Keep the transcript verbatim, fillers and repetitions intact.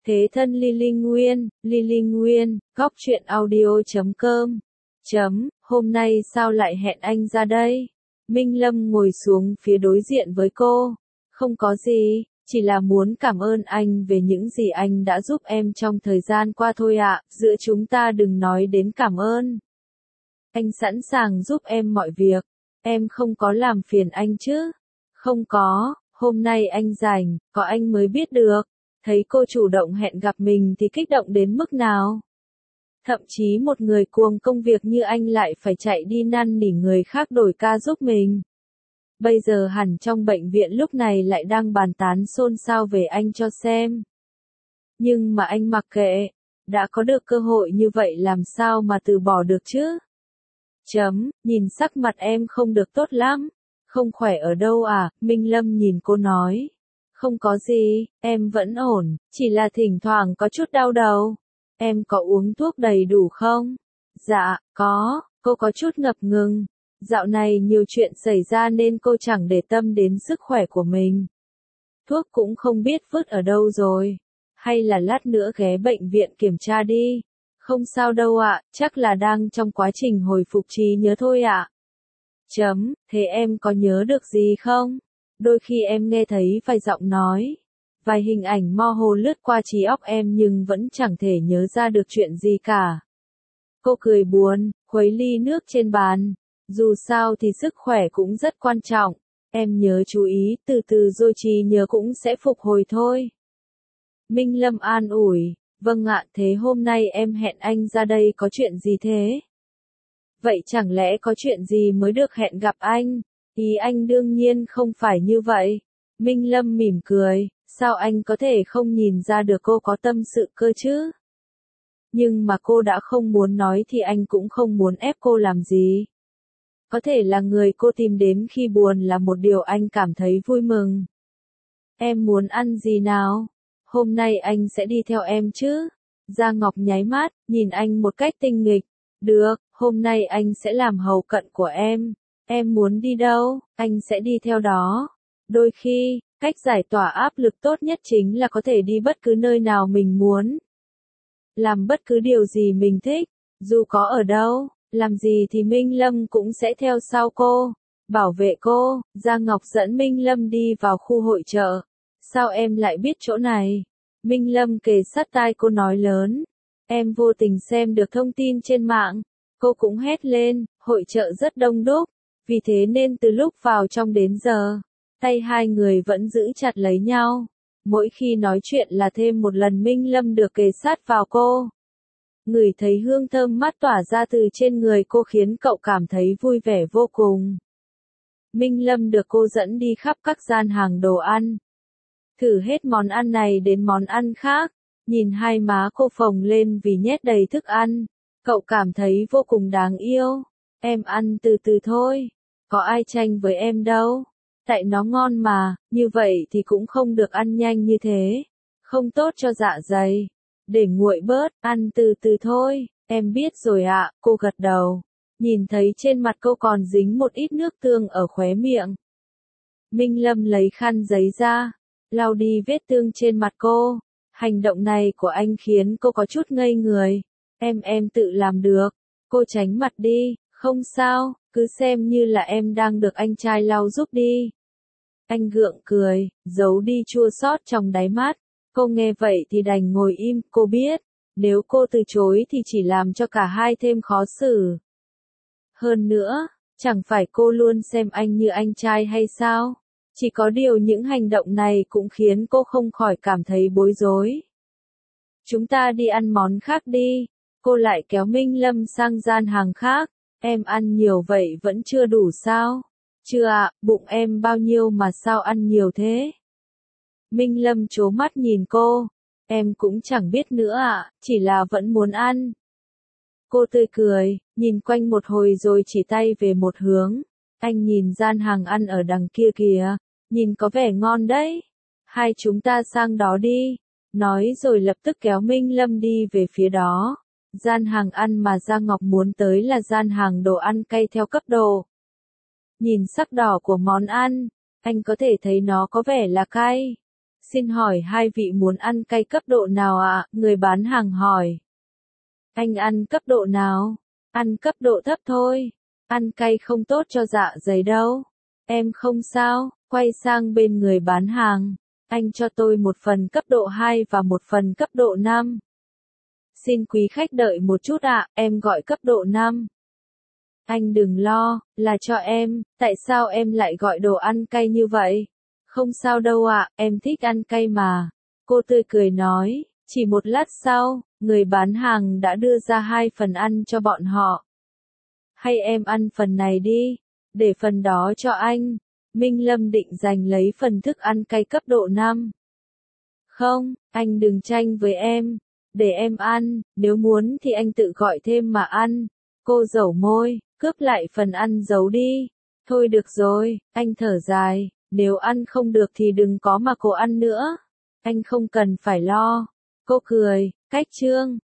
Thế thân Lily Nguyên, Lily Nguyên, góc truyện audio chấm com. Chấm, hôm nay sao lại hẹn anh ra đây? Minh Lâm ngồi xuống phía đối diện với cô. Không có gì, chỉ là muốn cảm ơn anh về những gì anh đã giúp em trong thời gian qua thôi ạ, giữa chúng ta đừng nói đến cảm ơn. Anh sẵn sàng giúp em mọi việc, em không có làm phiền anh chứ? Không có, hôm nay anh rảnh, có anh mới biết được. Thấy cô chủ động hẹn gặp mình thì kích động đến mức nào? Thậm chí một người cuồng công việc như anh lại phải chạy đi năn nỉ người khác đổi ca giúp mình. Bây giờ hẳn trong bệnh viện lúc này lại đang bàn tán xôn xao về anh cho xem. Nhưng mà anh mặc kệ, đã có được cơ hội như vậy làm sao mà từ bỏ được chứ? Chấm, nhìn sắc mặt em không được tốt lắm. Không khỏe ở đâu à? Minh Lâm nhìn cô nói. Không có gì, em vẫn ổn, chỉ là thỉnh thoảng có chút đau đầu. Em có uống thuốc đầy đủ không? Dạ, có, cô có chút ngập ngừng. Dạo này nhiều chuyện xảy ra nên cô chẳng để tâm đến sức khỏe của mình. Thuốc cũng không biết vứt ở đâu rồi. Hay là lát nữa ghé bệnh viện kiểm tra đi. Không sao đâu ạ, chắc là đang trong quá trình hồi phục trí nhớ thôi ạ. Chấm, thế em có nhớ được gì không? Đôi khi em nghe thấy vài giọng nói, vài hình ảnh mơ hồ lướt qua trí óc em nhưng vẫn chẳng thể nhớ ra được chuyện gì cả. Cô cười buồn, khuấy ly nước trên bàn. Dù sao thì sức khỏe cũng rất quan trọng. Em nhớ chú ý, từ từ rồi trí nhớ cũng sẽ phục hồi thôi. Minh Lâm an ủi, vâng ạ, thế hôm nay em hẹn anh ra đây có chuyện gì thế? Vậy chẳng lẽ có chuyện gì mới được hẹn gặp anh? Ý anh đương nhiên không phải như vậy. Minh Lâm mỉm cười, sao anh có thể không nhìn ra được cô có tâm sự cơ chứ? Nhưng mà cô đã không muốn nói thì anh cũng không muốn ép cô làm gì. Có thể là người cô tìm đến khi buồn là một điều anh cảm thấy vui mừng. Em muốn ăn gì nào? Hôm nay anh sẽ đi theo em chứ? Giang Ngọc nháy mắt, nhìn anh một cách tinh nghịch. Được, hôm nay anh sẽ làm hầu cận của em. Em muốn đi đâu, anh sẽ đi theo đó. Đôi khi, cách giải tỏa áp lực tốt nhất chính là có thể đi bất cứ nơi nào mình muốn. Làm bất cứ điều gì mình thích, dù có ở đâu, làm gì thì Minh Lâm cũng sẽ theo sau cô, bảo vệ cô. Giang Ngọc dẫn Minh Lâm đi vào khu hội chợ. Sao em lại biết chỗ này? Minh Lâm kề sát tai cô nói lớn. Em vô tình xem được thông tin trên mạng. Cô cũng hét lên, hội chợ rất đông đúc. Vì thế nên từ lúc vào trong đến giờ, tay hai người vẫn giữ chặt lấy nhau. Mỗi khi nói chuyện là thêm một lần Minh Lâm được kề sát vào cô. Ngửi thấy hương thơm mát tỏa ra từ trên người cô khiến cậu cảm thấy vui vẻ vô cùng. Minh Lâm được cô dẫn đi khắp các gian hàng đồ ăn. Thử hết món ăn này đến món ăn khác. Nhìn hai má cô phồng lên vì nhét đầy thức ăn. Cậu cảm thấy vô cùng đáng yêu. Em ăn từ từ thôi. Có ai tranh với em đâu. Tại nó ngon mà, như vậy thì cũng không được ăn nhanh như thế. Không tốt cho dạ dày. Để nguội bớt, ăn từ từ thôi. Em biết rồi ạ, cô gật đầu. Nhìn thấy trên mặt cô còn dính một ít nước tương ở khóe miệng. Minh Lâm lấy khăn giấy ra, lau đi vết tương trên mặt cô. Hành động này của anh khiến cô có chút ngây người. Em em tự làm được. Cô tránh mặt đi, không sao, cứ xem như là em đang được anh trai lau giúp đi. Anh gượng cười, giấu đi chua xót trong đáy mắt. Cô nghe vậy thì đành ngồi im, cô biết, nếu cô từ chối thì chỉ làm cho cả hai thêm khó xử. Hơn nữa, chẳng phải cô luôn xem anh như anh trai hay sao? Chỉ có điều những hành động này cũng khiến cô không khỏi cảm thấy bối rối. Chúng ta đi ăn món khác đi. Cô lại kéo Minh Lâm sang gian hàng khác. Em ăn nhiều vậy vẫn chưa đủ sao? Chưa ạ, bụng em bao nhiêu mà sao ăn nhiều thế? Minh Lâm trố mắt nhìn cô. Em cũng chẳng biết nữa ạ, chỉ là vẫn muốn ăn. Cô tươi cười, nhìn quanh một hồi rồi chỉ tay về một hướng. Anh nhìn gian hàng ăn ở đằng kia kìa, nhìn có vẻ ngon đấy. Hai chúng ta sang đó đi. Nói rồi lập tức kéo Minh Lâm đi về phía đó. Gian hàng ăn mà Giang Ngọc muốn tới là gian hàng đồ ăn cay theo cấp độ. Nhìn sắc đỏ của món ăn, anh có thể thấy nó có vẻ là cay. Xin hỏi hai vị muốn ăn cay cấp độ nào ạ? Người bán hàng hỏi. Anh ăn cấp độ nào? Ăn cấp độ thấp thôi. Ăn cay không tốt cho dạ dày đâu. Em không sao, quay sang bên người bán hàng. Anh cho tôi một phần cấp độ hai và một phần cấp độ năm. Xin quý khách đợi một chút ạ, em gọi cấp độ năm. Anh đừng lo, là cho em, tại sao em lại gọi đồ ăn cay như vậy? Không sao đâu ạ, em thích ăn cay mà. Cô tươi cười nói, chỉ một lát sau, người bán hàng đã đưa ra hai phần ăn cho bọn họ. Hay em ăn phần này đi, để phần đó cho anh. Minh Lâm định giành lấy phần thức ăn cay cấp độ năm. Không, anh đừng tranh với em, để em ăn, nếu muốn thì anh tự gọi thêm mà ăn. Cô dẩu môi, cướp lại phần ăn giấu đi. Thôi được rồi, anh thở dài, nếu ăn không được thì đừng có mà cô ăn nữa. Anh không cần phải lo. Cô cười, cách chương.